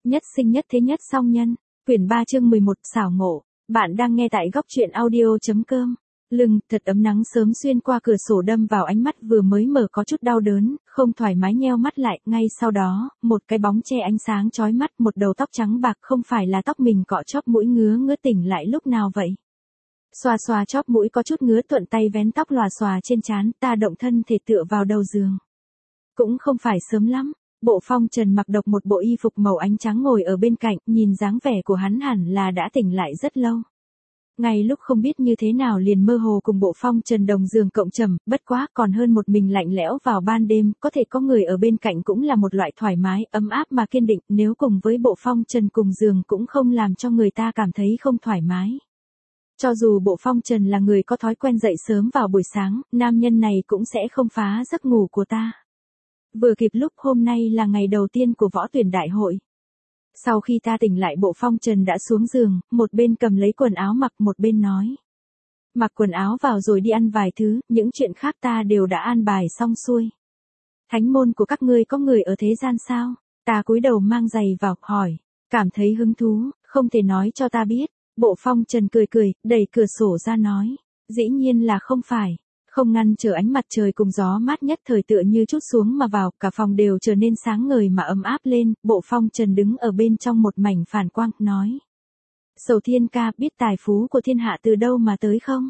Nhất sinh nhất thế nhất song nhân. Quyển 3 chương 11 xảo ngộ. Bạn đang nghe tại góc truyện audio.com. Lưng thật ấm, nắng sớm xuyên qua cửa sổ đâm vào ánh mắt, vừa mới mở có chút đau đớn, không thoải mái nheo mắt lại, ngay sau đó, một cái bóng che ánh sáng chói mắt, một đầu tóc trắng bạc, không phải là tóc mình cọ chóp mũi ngứa tỉnh lại lúc nào vậy? Xoa xoa chóp mũi có chút ngứa, thuận tay vén tóc lòa xòa trên trán, ta động thân thể tựa vào đầu giường. Cũng không phải sớm lắm. Bộ Phong Trần mặc độc một bộ y phục màu ánh trắng ngồi ở bên cạnh, nhìn dáng vẻ của hắn hẳn là đã tỉnh lại rất lâu. Ngay lúc không biết như thế nào liền mơ hồ cùng Bộ Phong Trần đồng giường cộng trầm, bất quá còn hơn một mình lạnh lẽo vào ban đêm, có thể có người ở bên cạnh cũng là một loại thoải mái, ấm áp mà kiên định, nếu cùng với Bộ Phong Trần cùng giường cũng không làm cho người ta cảm thấy không thoải mái. Cho dù Bộ Phong Trần là người có thói quen dậy sớm vào buổi sáng, nam nhân này cũng sẽ không phá giấc ngủ của ta. Vừa kịp lúc hôm nay là ngày đầu tiên của võ tuyển đại hội. Sau khi ta tỉnh lại, Bộ Phong Trần đã xuống giường, một bên cầm lấy quần áo mặc, một bên nói. Mặc quần áo vào rồi đi ăn vài thứ, những chuyện khác ta đều đã an bài xong xuôi. Thánh môn của các ngươi có người ở thế gian sao? Ta cúi đầu mang giày vào, hỏi. Cảm thấy hứng thú, không thể nói cho ta biết. Bộ Phong Trần cười cười, đẩy cửa sổ ra nói. Dĩ nhiên là không phải. Không ngăn trở ánh mặt trời cùng gió mát nhất thời tựa như chút xuống mà vào, cả phòng đều trở nên sáng ngời mà ấm áp lên. Bộ Phong Trần đứng ở bên trong một mảnh phản quang, nói. Sầu Thiên ca, biết tài phú của thiên hạ từ đâu mà tới không?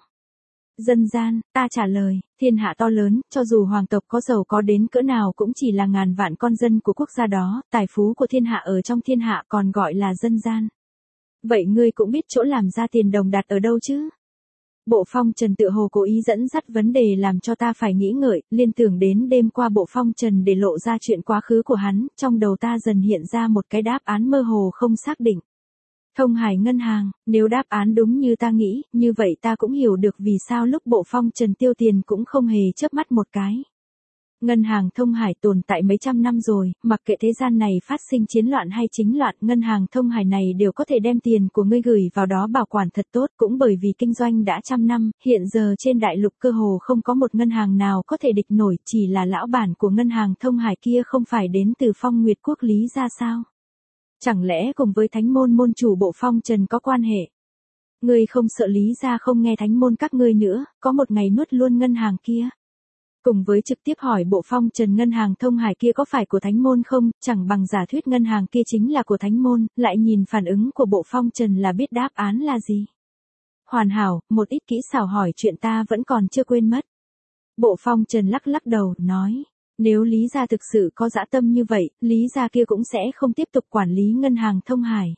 Dân gian, ta trả lời, thiên hạ to lớn, cho dù hoàng tộc có giàu có đến cỡ nào cũng chỉ là ngàn vạn con dân của quốc gia đó, tài phú của thiên hạ ở trong thiên hạ còn gọi là dân gian. Vậy ngươi cũng biết chỗ làm ra tiền đồng đặt ở đâu chứ? Bộ Phong Trần tựa hồ cố ý dẫn dắt vấn đề làm cho ta phải nghĩ ngợi, liên tưởng đến đêm qua Bộ Phong Trần để lộ ra chuyện quá khứ của hắn, trong đầu ta dần hiện ra một cái đáp án mơ hồ không xác định. Thông Hải ngân hàng, nếu đáp án đúng như ta nghĩ, như vậy ta cũng hiểu được vì sao lúc Bộ Phong Trần tiêu tiền cũng không hề chớp mắt một cái. Ngân hàng Thông Hải tồn tại mấy trăm năm rồi, mặc kệ thế gian này phát sinh chiến loạn hay chính loạn, ngân hàng Thông Hải này đều có thể đem tiền của ngươi gửi vào đó bảo quản thật tốt, cũng bởi vì kinh doanh đã trăm năm, hiện giờ trên đại lục cơ hồ không có một ngân hàng nào có thể địch nổi, chỉ là lão bản của ngân hàng Thông Hải kia không phải đến từ Phong Nguyệt Quốc Lý ra sao? Chẳng lẽ cùng với thánh môn môn chủ Bộ Phong Trần có quan hệ? Ngươi không sợ Lý ra không nghe thánh môn các ngươi nữa, có một ngày nuốt luôn ngân hàng kia? Cùng với trực tiếp hỏi Bộ Phong Trần ngân hàng Thông Hải kia có phải của thánh môn không, chẳng bằng giả thuyết ngân hàng kia chính là của thánh môn, lại nhìn phản ứng của Bộ Phong Trần là biết đáp án là gì. Hoàn hảo, một ít kỹ xảo hỏi chuyện ta vẫn còn chưa quên mất. Bộ Phong Trần lắc lắc đầu, nói, nếu Lý gia thực sự có dã tâm như vậy, Lý gia kia cũng sẽ không tiếp tục quản lý ngân hàng Thông Hải.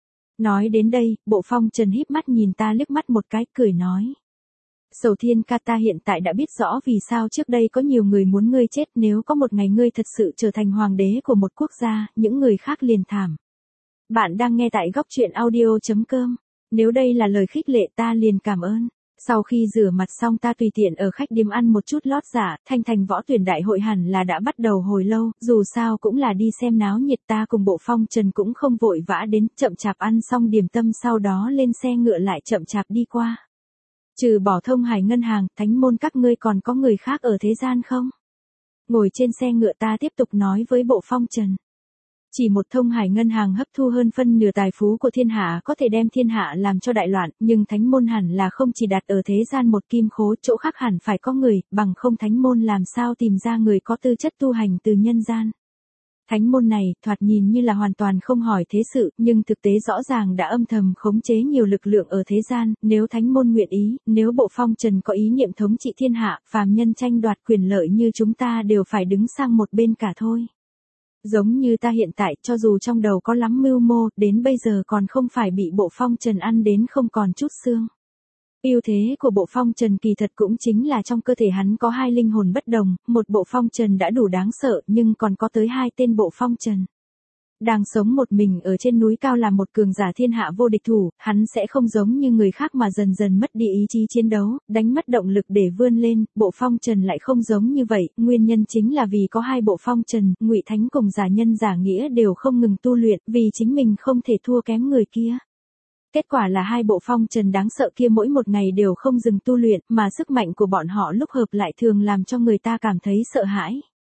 Nói đến đây, Bộ Phong Trần híp mắt nhìn ta liếc mắt một cái, cười nói. Sầu Thiên ca, ta hiện tại đã biết rõ vì sao trước đây có nhiều người muốn ngươi chết, nếu có một ngày ngươi thật sự trở thành hoàng đế của một quốc gia, những người khác liền thảm. Bạn đang nghe tại góc truyện audio.com. Nếu đây là lời khích lệ ta liền cảm ơn. Sau khi rửa mặt xong ta tùy tiện ở khách điếm ăn một chút lót giả, thanh thành võ tuyển đại hội hẳn là đã bắt đầu hồi lâu, dù sao cũng là đi xem náo nhiệt, ta cùng Bộ Phong Trần cũng không vội vã đến, chậm chạp ăn xong điểm tâm sau đó lên xe ngựa lại chậm chạp đi qua. Trừ bỏ Thông Hải ngân hàng, thánh môn các ngươi còn có người khác ở thế gian không? Ngồi trên xe ngựa ta tiếp tục nói với Bộ Phong Trần. Chỉ một Thông Hải ngân hàng hấp thu hơn phân nửa tài phú của thiên hạ có thể đem thiên hạ làm cho đại loạn, nhưng thánh môn hẳn là không chỉ đặt ở thế gian một kim khố, chỗ khác hẳn phải có người, bằng không thánh môn làm sao tìm ra người có tư chất tu hành từ nhân gian. Thánh môn này, thoạt nhìn như là hoàn toàn không hỏi thế sự, nhưng thực tế rõ ràng đã âm thầm khống chế nhiều lực lượng ở thế gian, nếu thánh môn nguyện ý, nếu Bộ Phong Trần có ý niệm thống trị thiên hạ, phàm nhân tranh đoạt quyền lợi như chúng ta đều phải đứng sang một bên cả thôi. Giống như ta hiện tại, cho dù trong đầu có lắm mưu mô, đến bây giờ còn không phải bị Bộ Phong Trần ăn đến không còn chút xương. Ưu thế của Bộ Phong Trần kỳ thật cũng chính là trong cơ thể hắn có hai linh hồn bất đồng, một Bộ Phong Trần đã đủ đáng sợ nhưng còn có tới hai tên Bộ Phong Trần. Đang sống một mình ở trên núi cao là một cường giả thiên hạ vô địch thủ, hắn sẽ không giống như người khác mà dần dần mất đi ý chí chiến đấu, đánh mất động lực để vươn lên, Bộ Phong Trần lại không giống như vậy, nguyên nhân chính là vì có hai Bộ Phong Trần, Ngụy Thánh cùng giả nhân giả nghĩa đều không ngừng tu luyện, vì chính mình không thể thua kém người kia. Kết quả là hai Bộ Phong Trần đáng sợ kia mỗi một ngày đều không dừng tu luyện, mà sức mạnh của bọn họ lúc hợp lại thường làm cho người ta cảm thấy sợ hãi.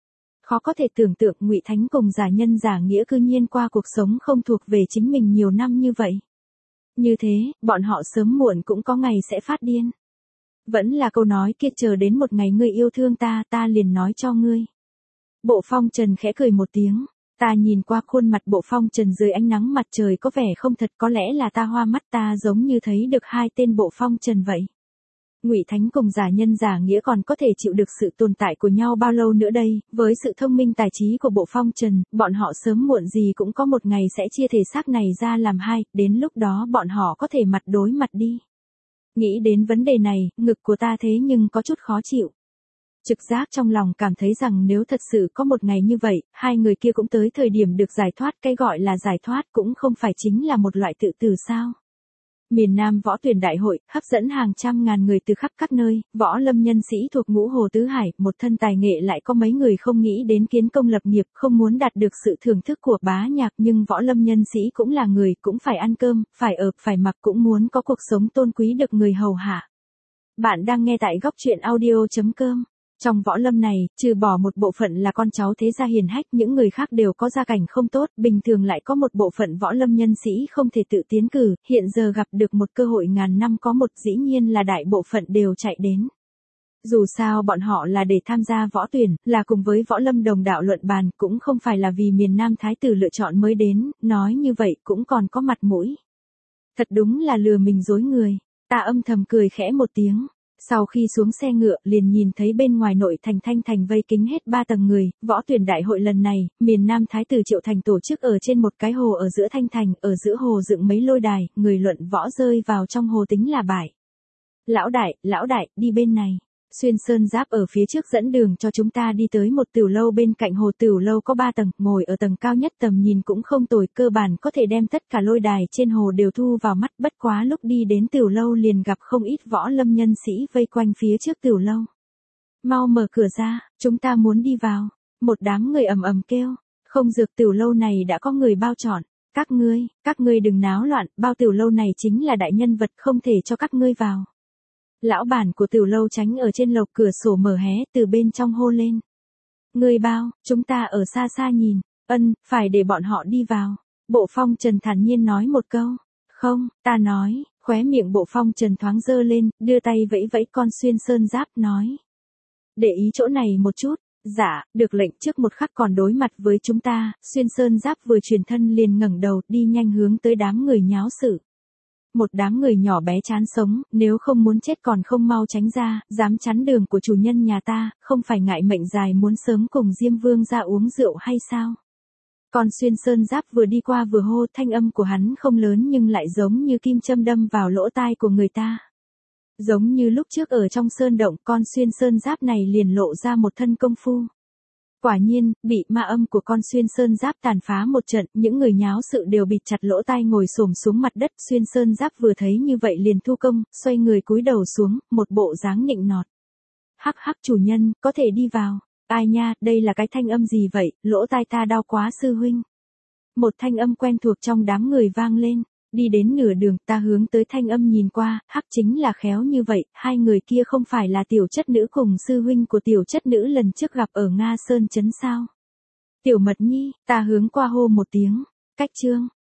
Khó có thể tưởng tượng Ngụy Thánh cùng giả nhân giả nghĩa cư nhiên qua cuộc sống không thuộc về chính mình nhiều năm như vậy. Như thế, bọn họ sớm muộn cũng có ngày sẽ phát điên. Vẫn là câu nói kia, chờ đến một ngày ngươi yêu thương ta, ta liền nói cho ngươi. Bộ Phong Trần khẽ cười một tiếng. Ta nhìn qua khuôn mặt Bộ Phong Trần dưới ánh nắng mặt trời có vẻ không thật, có lẽ là ta hoa mắt, ta giống như thấy được hai tên Bộ Phong Trần vậy. Ngụy Thánh cùng giả nhân giả nghĩa còn có thể chịu được sự tồn tại của nhau bao lâu nữa đây, với sự thông minh tài trí của Bộ Phong Trần, bọn họ sớm muộn gì cũng có một ngày sẽ chia thể xác này ra làm hai, đến lúc đó bọn họ có thể mặt đối mặt đi. Nghĩ đến vấn đề này, ngực của ta thế nhưng có chút khó chịu. Trực giác trong lòng cảm thấy rằng nếu thật sự có một ngày như vậy, hai người kia cũng tới thời điểm được giải thoát, cái gọi là giải thoát cũng không phải chính là một loại tự tử sao. Miền Nam võ tuyển đại hội, hấp dẫn hàng trăm ngàn người từ khắp các nơi, võ lâm nhân sĩ thuộc ngũ hồ tứ hải, một thân tài nghệ lại có mấy người không nghĩ đến kiến công lập nghiệp, không muốn đạt được sự thưởng thức của bá nhạc, nhưng võ lâm nhân sĩ cũng là người, cũng phải ăn cơm, phải ở, phải mặc, cũng muốn có cuộc sống tôn quý được người hầu hạ. Bạn đang nghe tại góc truyện audio.com. Trong võ lâm này, trừ bỏ một bộ phận là con cháu thế gia hiền hách, những người khác đều có gia cảnh không tốt, bình thường lại có một bộ phận võ lâm nhân sĩ không thể tự tiến cử, hiện giờ gặp được một cơ hội ngàn năm có một, dĩ nhiên là đại bộ phận đều chạy đến. Dù sao bọn họ là để tham gia võ tuyển, là cùng với võ lâm đồng đạo luận bàn, cũng không phải là vì miền Nam thái tử lựa chọn mới đến, nói như vậy cũng còn có mặt mũi. Thật đúng là lừa mình dối người, ta âm thầm cười khẽ một tiếng. Sau khi xuống xe ngựa, liền nhìn thấy bên ngoài nội thành Thanh Thành vây kín hết 3 tầng người, võ tuyển đại hội lần này, miền Nam thái tử Triệu Thành tổ chức ở trên một cái hồ ở giữa Thanh Thành, ở giữa hồ dựng mấy lôi đài, người luận võ rơi vào trong hồ tính là bại. Lão đại, đi bên này. Xuyên Sơn Giáp ở phía trước dẫn đường cho chúng ta đi tới một tửu lâu bên cạnh hồ. Tửu lâu có 3 tầng, ngồi ở tầng cao nhất tầm nhìn cũng không tồi, cơ bản có thể đem tất cả lôi đài trên hồ đều thu vào mắt, bất quá lúc đi đến tửu lâu liền gặp không ít võ lâm nhân sĩ vây quanh phía trước tửu lâu. Mau mở cửa ra, chúng ta muốn đi vào. Một đám người ầm ầm kêu, không dược tửu lâu này đã có người bao trọn. Các ngươi đừng náo loạn, bao tửu lâu này chính là đại nhân vật, không thể cho các ngươi vào. Lão bản của tửu lâu tránh ở trên lộc cửa sổ mở hé, từ bên trong hô lên. Người bao, chúng ta ở xa xa nhìn, phải để bọn họ đi vào. Bộ Phong Trần thản nhiên nói một câu. Không, ta nói, khóe miệng Bộ Phong Trần thoáng dơ lên, đưa tay vẫy vẫy con Xuyên Sơn Giáp nói. Để ý chỗ này một chút. Dạ, được lệnh trước một khắc còn đối mặt với chúng ta. Xuyên Sơn Giáp vừa truyền thân liền ngẩng đầu, đi nhanh hướng tới đám người nháo sự. Một đám người nhỏ bé chán sống, nếu không muốn chết còn không mau tránh ra, dám chắn đường của chủ nhân nhà ta, không phải ngại mệnh dài muốn sớm cùng Diêm Vương ra uống rượu hay sao? Còn Xuyên Sơn Giáp vừa đi qua vừa hô, thanh âm của hắn không lớn nhưng lại giống như kim châm đâm vào lỗ tai của người ta. Giống như lúc trước ở trong sơn động, con Xuyên Sơn Giáp này liền lộ ra một thân công phu. Quả nhiên, bị ma âm của con Xuyên Sơn Giáp tàn phá một trận, những người nháo sự đều bịt chặt lỗ tai ngồi xổm xuống mặt đất. Xuyên Sơn Giáp vừa thấy như vậy liền thu công, xoay người cúi đầu xuống, một bộ dáng nịnh nọt. Hắc hắc chủ nhân, có thể đi vào. Ai nha, đây là cái thanh âm gì vậy, lỗ tai ta đau quá sư huynh. Một thanh âm quen thuộc trong đám người vang lên. Đi đến nửa đường, ta hướng tới thanh âm nhìn qua, hắc chính là khéo như vậy, hai người kia không phải là tiểu chất nữ cùng sư huynh của tiểu chất nữ lần trước gặp ở Nga Sơn Trấn sao? Tiểu Mật Nhi, ta hướng qua hô một tiếng, cách trương,